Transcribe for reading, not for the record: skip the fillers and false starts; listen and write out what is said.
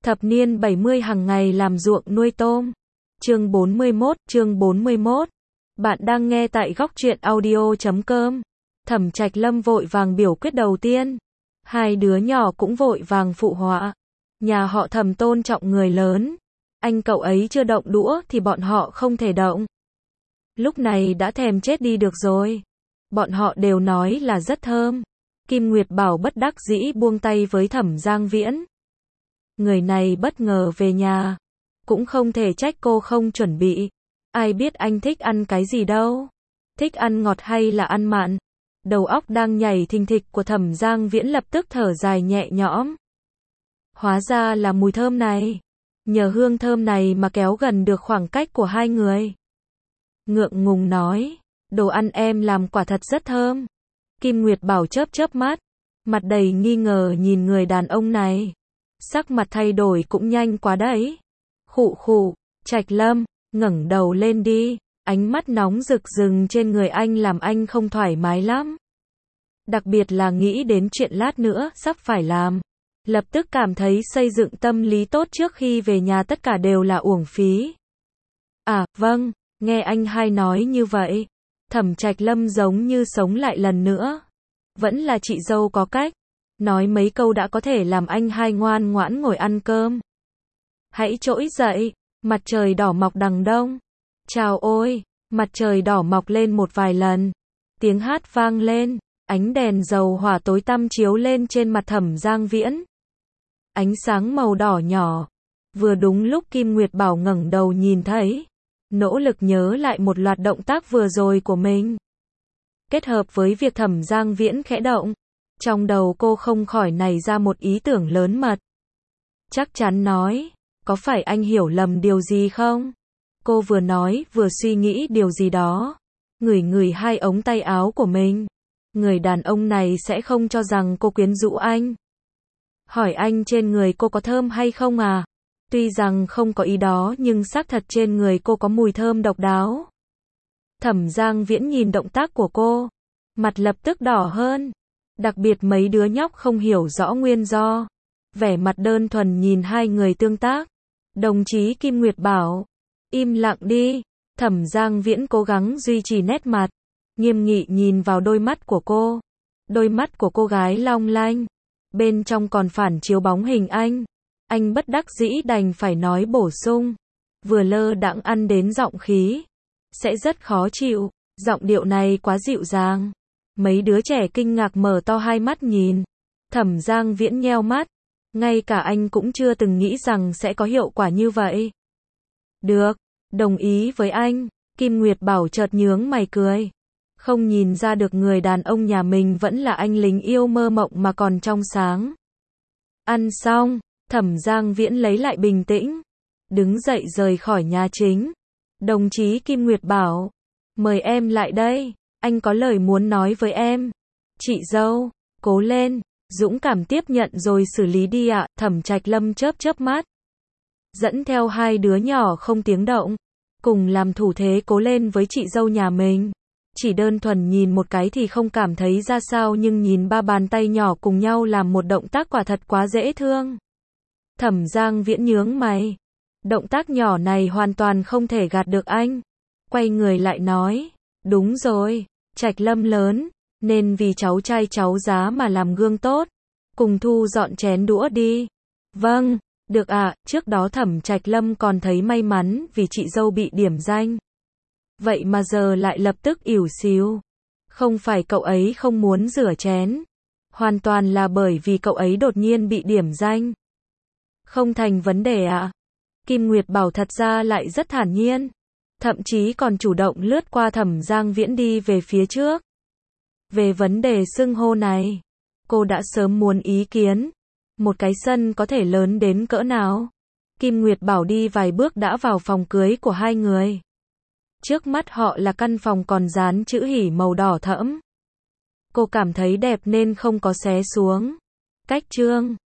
Thập niên 70 hàng ngày làm ruộng nuôi tôm. Chương 41. Bạn đang nghe tại góc truyện audio.com. Thẩm Trạch Lâm vội vàng biểu quyết đầu tiên. Hai đứa nhỏ cũng vội vàng phụ họa. Nhà họ Thẩm tôn trọng người lớn. Anh cậu ấy chưa động đũa thì bọn họ không thể động. Lúc này đã thèm chết đi được rồi. Bọn họ đều nói là rất thơm. Kim Nguyệt Bảo bất đắc dĩ buông tay với Thẩm Giang Viễn. Người này bất ngờ về nhà. Cũng không thể trách cô không chuẩn bị. Ai biết anh thích ăn cái gì đâu. Thích ăn ngọt hay là ăn mặn. Đầu óc đang nhảy thình thịch của Thẩm Giang Viễn lập tức thở dài nhẹ nhõm. Hóa ra là mùi thơm này. Nhờ hương thơm này mà kéo gần được khoảng cách của hai người. Ngượng ngùng nói. Đồ ăn em làm quả thật rất thơm. Kim Nguyệt Bảo chớp chớp mắt. Mặt đầy nghi ngờ nhìn người đàn ông này. Sắc mặt thay đổi cũng nhanh quá đấy. Khụ khụ, Trạch Lâm, ngẩng đầu lên đi. Ánh mắt nóng rực rừng trên người anh làm anh không thoải mái lắm. Đặc biệt là nghĩ đến chuyện lát nữa sắp phải làm. Lập tức cảm thấy xây dựng tâm lý tốt trước khi về nhà tất cả đều là uổng phí. À, vâng, nghe anh hai nói như vậy. Thẩm Trạch Lâm giống như sống lại lần nữa. Vẫn là chị dâu có cách. Nói mấy câu đã có thể làm anh hai ngoan ngoãn ngồi ăn cơm. Hãy trỗi dậy, mặt trời đỏ mọc đằng đông. Chào ôi, mặt trời đỏ mọc lên một vài lần. Tiếng hát vang lên, ánh đèn dầu hỏa tối tăm chiếu lên trên mặt Thẩm Giang Viễn. Ánh sáng màu đỏ nhỏ. Vừa đúng lúc Kim Nguyệt Bảo ngẩng đầu nhìn thấy. Nỗ lực nhớ lại một loạt động tác vừa rồi của mình. Kết hợp với việc Thẩm Giang Viễn khẽ động. Trong đầu cô không khỏi nảy ra một ý tưởng lớn mật. Chắc chắn nói, có phải anh hiểu lầm điều gì không? Cô vừa nói vừa suy nghĩ điều gì đó. Ngửi hai ống tay áo của mình. Người đàn ông này sẽ không cho rằng cô quyến rũ anh. Hỏi anh trên người cô có thơm hay không à? Tuy rằng không có ý đó nhưng xác thật trên người cô có mùi thơm độc đáo. Thẩm Giang Viễn nhìn động tác của cô. Mặt lập tức đỏ hơn. Đặc biệt mấy đứa nhóc không hiểu rõ nguyên do. Vẻ mặt đơn thuần nhìn hai người tương tác. Đồng chí Kim Nguyệt Bảo. Im lặng đi. Thẩm Giang Viễn cố gắng duy trì nét mặt. Nghiêm nghị nhìn vào đôi mắt của cô. Đôi mắt của cô gái long lanh. Bên trong còn phản chiếu bóng hình anh. Anh bất đắc dĩ đành phải nói bổ sung. Vừa lơ đãng ăn đến giọng khí. Sẽ rất khó chịu. Giọng điệu này quá dịu dàng. Mấy đứa trẻ kinh ngạc mở to hai mắt nhìn. Thẩm Giang Viễn nheo mắt. Ngay cả anh cũng chưa từng nghĩ rằng sẽ có hiệu quả như vậy. Được, đồng ý với anh. Kim Nguyệt Bảo chợt nhướng mày cười. Không nhìn ra được người đàn ông nhà mình vẫn là anh lính yêu mơ mộng mà còn trong sáng. Ăn xong, Thẩm Giang Viễn lấy lại bình tĩnh. Đứng dậy rời khỏi nhà chính. Đồng chí Kim Nguyệt Bảo. Mời em lại đây. Anh có lời muốn nói với em. Chị dâu, cố lên, dũng cảm tiếp nhận rồi xử lý đi ạ. Thẩm Trạch Lâm chớp chớp mắt. Dẫn theo hai đứa nhỏ không tiếng động. Cùng làm thủ thế cố lên với chị dâu nhà mình. Chỉ đơn thuần nhìn một cái thì không cảm thấy ra sao nhưng nhìn ba bàn tay nhỏ cùng nhau làm một động tác quả thật quá dễ thương. Thẩm Giang Viễn nhướng mày. Động tác nhỏ này hoàn toàn không thể gạt được anh. Quay người lại nói. Đúng rồi. Trạch Lâm lớn, nên vì cháu trai cháu giá mà làm gương tốt. Cùng thu dọn chén đũa đi. Vâng, được ạ. Trước đó Thẩm Trạch Lâm còn thấy may mắn vì chị dâu bị điểm danh. Vậy mà giờ lại lập tức ỉu xìu. Không phải cậu ấy không muốn rửa chén. Hoàn toàn là bởi vì cậu ấy đột nhiên bị điểm danh. Không thành vấn đề ạ. Kim Nguyệt Bảo thật ra lại rất thản nhiên. Thậm chí còn chủ động lướt qua Thẩm Giang Viễn đi về phía trước. Về vấn đề xưng hô này, cô đã sớm muốn ý kiến. Một cái sân có thể lớn đến cỡ nào? Kim Nguyệt Bảo đi vài bước đã vào phòng cưới của hai người. Trước mắt họ là căn phòng còn dán chữ hỉ màu đỏ thẫm. Cô cảm thấy đẹp nên không có xé xuống. Cách trương.